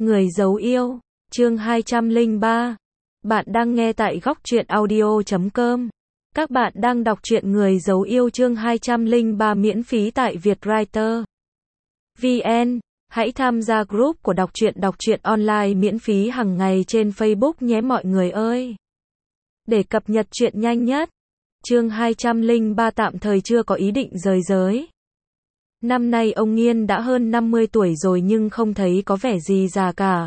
Người giấu yêu, chương 203. Bạn đang nghe tại góc truyện audio.com. Các bạn đang đọc truyện Người giấu yêu chương 203 miễn phí tại Vietwriter VN. Hãy tham gia group của đọc truyện online miễn phí hàng ngày trên Facebook nhé mọi người ơi. Để cập nhật truyện nhanh nhất. Chương 203 tạm thời chưa có ý định rời giới. Năm nay ông Nghiên đã hơn 50 tuổi rồi nhưng không thấy có vẻ gì già cả.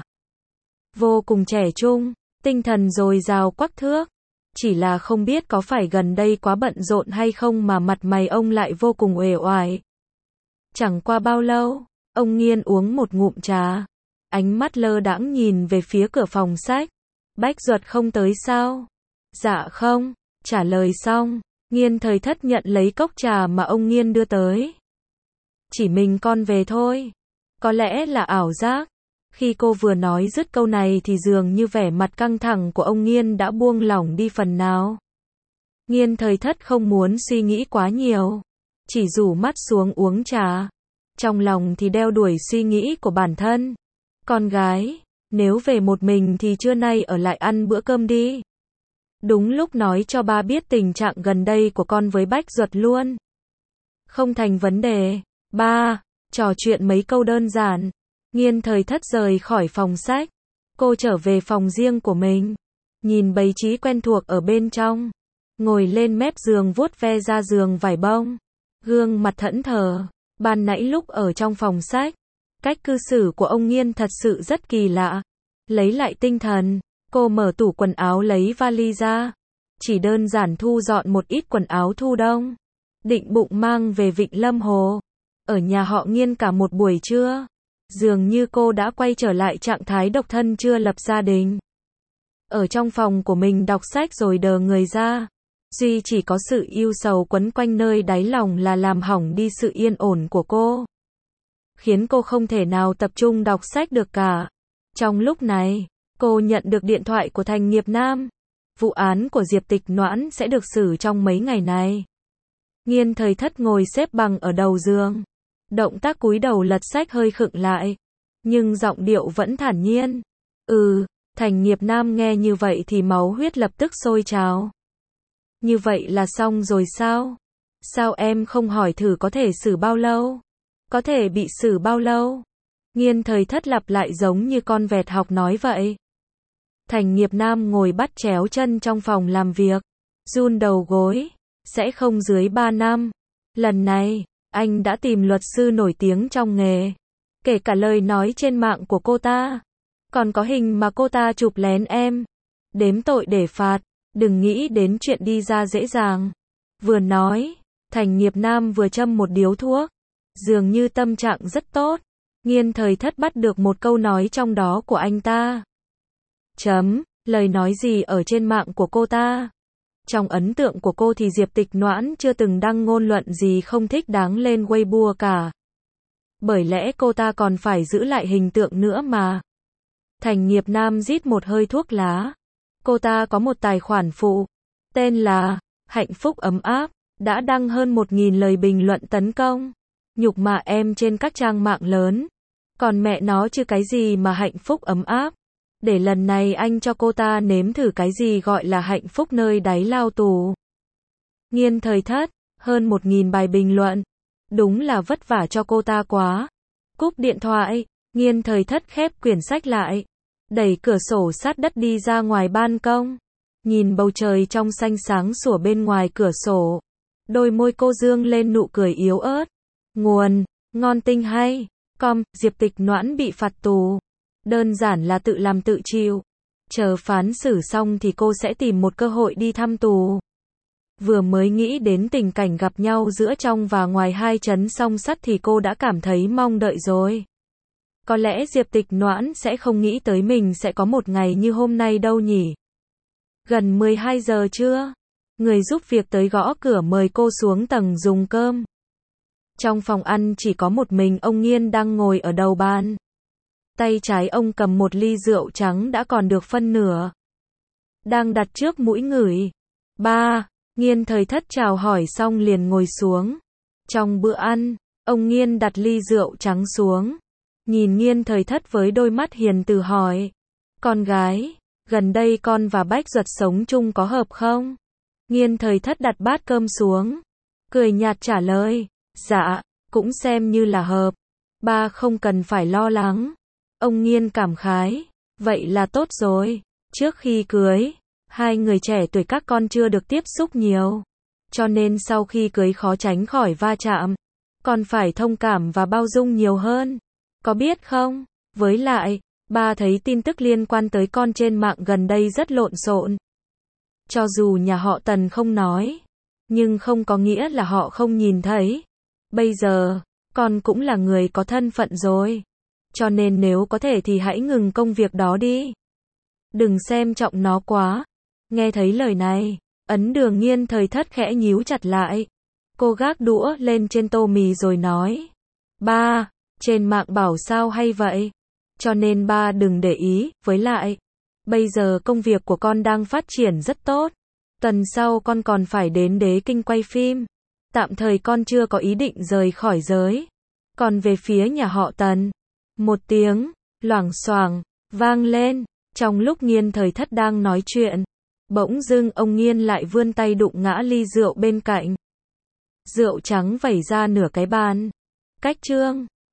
Vô cùng trẻ trung, tinh thần dồi dào quắc thước. Chỉ là không biết có phải gần đây quá bận rộn hay không mà mặt mày ông lại vô cùng uể oải. Chẳng qua bao lâu, ông Nghiên uống một ngụm trà. Ánh mắt lơ đãng nhìn về phía cửa phòng sách. Bách Duật không tới sao? Dạ không, trả lời xong. Nghiên Thời Thất nhận lấy cốc trà mà ông Nghiên đưa tới. Chỉ mình con về thôi. Có lẽ là ảo giác. Khi cô vừa nói dứt câu này thì dường như vẻ mặt căng thẳng của ông Nghiên đã buông lỏng đi phần nào. Nghiên Thời Thất không muốn suy nghĩ quá nhiều. Chỉ rủ mắt xuống uống trà. Trong lòng thì đeo đuổi suy nghĩ của bản thân. Con gái, nếu về một mình thì trưa nay ở lại ăn bữa cơm đi. Đúng lúc nói cho ba biết tình trạng gần đây của con với Bách Duật luôn. Không thành vấn đề. Ba, trò chuyện mấy câu đơn giản. Nghiên Thời Thất rời khỏi phòng sách. Cô trở về phòng riêng của mình. Nhìn bày trí quen thuộc ở bên trong. Ngồi lên mép giường vuốt ve ra giường vải bông. Gương mặt thẫn thờ. Ban nãy lúc ở trong phòng sách. Cách cư xử của ông Nghiên thật sự rất kỳ lạ. Lấy lại tinh thần. Cô mở tủ quần áo lấy vali ra. Chỉ đơn giản thu dọn một ít quần áo thu đông. Định bụng mang về Vịnh Lâm Hồ. Ở nhà họ Nghiên cả một buổi trưa. Dường như cô đã quay trở lại trạng thái độc thân chưa lập gia đình. Ở trong phòng của mình đọc sách rồi đờ người ra. Duy chỉ có sự ưu sầu quấn quanh nơi đáy lòng là làm hỏng đi sự yên ổn của cô. Khiến cô không thể nào tập trung đọc sách được cả. Trong lúc này, cô nhận được điện thoại của Thành Nghiệp Nam. Vụ án của Diệp Tịch Noãn sẽ được xử trong mấy ngày này. Nghiên Thời Thất ngồi xếp bằng ở đầu giường. Động tác cúi đầu lật sách hơi khựng lại. Nhưng giọng điệu vẫn thản nhiên. Thành Nghiệp Nam nghe như vậy thì máu huyết lập tức sôi trào. Như vậy là xong rồi sao? Sao em không hỏi thử có thể xử bao lâu? Có thể bị xử bao lâu? Nghiên Thời Thất lặp lại giống như con vẹt học nói vậy. Thành Nghiệp Nam ngồi bắt chéo chân trong phòng làm việc. Run đầu gối. Sẽ không dưới 3 năm. Lần này, anh đã tìm luật sư nổi tiếng trong nghề. Kể cả lời nói trên mạng của cô ta. Còn có hình mà cô ta chụp lén em. Đếm tội để phạt. Đừng nghĩ đến chuyện đi ra dễ dàng. Vừa nói, Thành Nghiệp Nam vừa châm một điếu thuốc. Dường như tâm trạng rất tốt. Nghiên Thời Thất bắt được một câu nói trong đó của anh ta. Lời nói gì ở trên mạng của cô ta? Trong ấn tượng của cô thì Diệp Tịch Noãn chưa từng đăng ngôn luận gì không thích đáng lên Weibo cả. Bởi lẽ cô ta còn phải giữ lại hình tượng nữa mà. Thành Nghiệp Nam rít một hơi thuốc lá. Cô ta có một tài khoản phụ. Tên là Hạnh Phúc Ấm Áp. Đã đăng hơn 1.000 lời bình luận tấn công. Nhục mạ em trên các trang mạng lớn. Còn mẹ nó chứ cái gì mà hạnh phúc ấm áp. Để lần này anh cho cô ta nếm thử cái gì gọi là hạnh phúc nơi đáy lao tù. Nghiên Thời Thất, hơn 1.000 bài bình luận. Đúng là vất vả cho cô ta quá. Cúp điện thoại, Nghiên Thời Thất khép quyển sách lại. Đẩy cửa sổ sát đất đi ra ngoài ban công. Nhìn bầu trời trong xanh sáng sủa bên ngoài cửa sổ. Đôi môi cô dương lên nụ cười yếu ớt. Nguồn, ngon tinh hay. Diệp Tịch Noãn bị phạt tù. Đơn giản là tự làm tự chịu. Chờ phán xử xong thì cô sẽ tìm một cơ hội đi thăm tù. Vừa mới nghĩ đến tình cảnh gặp nhau giữa trong và ngoài hai trấn song sắt thì cô đã cảm thấy mong đợi rồi. Có lẽ Diệp Tịch Noãn sẽ không nghĩ tới mình sẽ có một ngày như hôm nay đâu nhỉ. Gần 12 giờ trưa, người giúp việc tới gõ cửa mời cô xuống tầng dùng cơm. Trong phòng ăn chỉ có một mình ông Nghiên đang ngồi ở đầu bàn. Tay trái ông cầm một ly rượu trắng đã còn được phân nửa. Đang đặt trước mũi ngửi. Ba, Nghiên Thời Thất chào hỏi xong liền ngồi xuống. Trong bữa ăn, ông Nghiên đặt ly rượu trắng xuống. nhìn Nghiên Thời Thất với đôi mắt hiền từ hỏi. Con gái, gần đây con và Bách Duật sống chung có hợp không? Nghiên Thời Thất đặt bát cơm xuống, cười nhạt trả lời. Dạ, cũng xem như là hợp. Ba không cần phải lo lắng. Ông Nghiên cảm khái. Vậy là tốt rồi. Trước khi cưới, hai người trẻ tuổi các con chưa được tiếp xúc nhiều. Cho nên sau khi cưới khó tránh khỏi va chạm. Còn phải thông cảm và bao dung nhiều hơn. Có biết không? Với lại, ba thấy tin tức liên quan tới con trên mạng gần đây rất lộn xộn. Cho dù nhà họ Tần không nói, nhưng không có nghĩa là họ không nhìn thấy. Bây giờ, con cũng là người có thân phận rồi. Cho nên nếu có thể thì hãy ngừng công việc đó đi. Đừng xem trọng nó quá. Nghe thấy lời này, Ấn Đường Nghiên Thời Thất khẽ nhíu chặt lại. Cô gác đũa lên trên tô mì rồi nói. Ba, trên mạng bảo sao hay vậy? Cho nên ba đừng để ý, với lại, bây giờ công việc của con đang phát triển rất tốt. Tuần sau con còn phải đến Đế Kinh quay phim. Tạm thời con chưa có ý định rời khỏi giới. Còn về phía nhà họ Tần, một tiếng loảng xoảng vang lên. Trong lúc Nghiên Thời Thất đang nói chuyện, bỗng dưng ông Nghiên lại vươn tay đụng ngã ly rượu bên cạnh. Rượu trắng vẩy ra nửa cái bàn. Cách trương.